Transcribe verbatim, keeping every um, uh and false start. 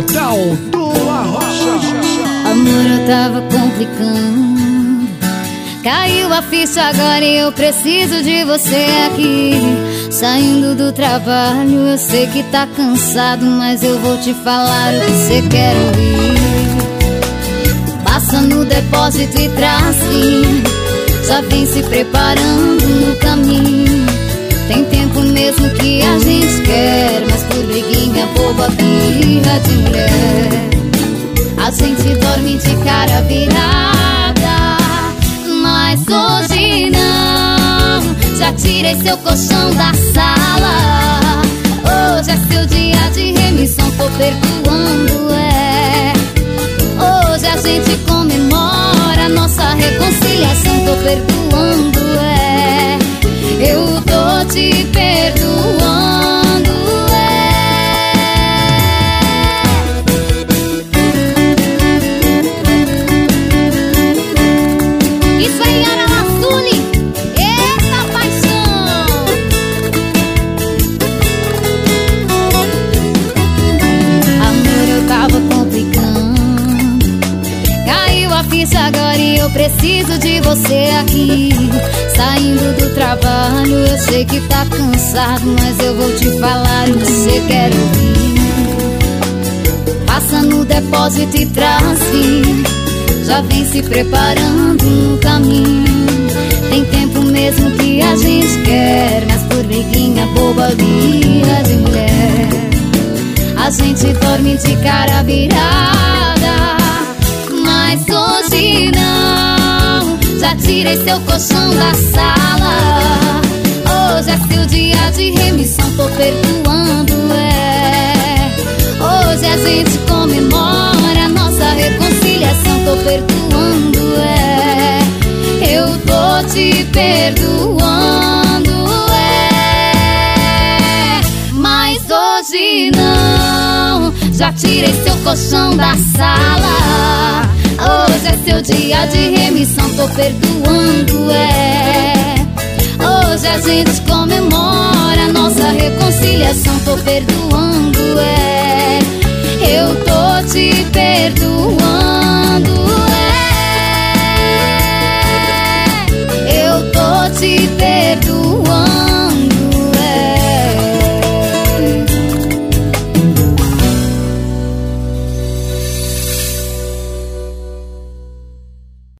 Capital do Arrocha. Amor, eu tava complicando, caiu a ficha agora e eu preciso de você aqui. Saindo do trabalho, eu sei que tá cansado, mas eu vou te falar o que você quer ouvir. Passa no depósito e traz sim, já vem se preparando no caminho. Tem tempo mesmo que a gente quer, mas por briguinha boba, birra de mulher, a gente dorme de cara virada. Mas hoje não, já tirei seu colchão da sala. Hoje é seu dia de remissão, tô perdoando, é. Hoje a gente comemora nossa reconciliação, tô perdoando, é. Eu tô te perdoando, é. Isso aí, Aralassuli, eita paixão. Amor, eu tava complicando, caiu a ficha agora e eu preciso de você aqui. Saindo do trabalho, eu sei que tá cansado, mas eu vou te falar o que você quer ouvir. Passa no depósito e traz sim, já vem se preparando no caminho. Tem tempo mesmo que a gente quer, mas por briguinha boba, birra de mulher, a gente dorme de cara virada. Mas hoje não, já tirei seu colchão da sala. Hoje é seu dia de remissão, tô perdoando, é. Hoje a gente comemora nossa reconciliação, tô perdoando, é. Eu tô te perdoando, é. Mas hoje não, já tirei seu colchão da sala. Hoje é seu dia de remissão, tô perdoando, é. Hoje a gente comemora nossa reconciliação, tô perdoando, é. Eu tô te perdoando.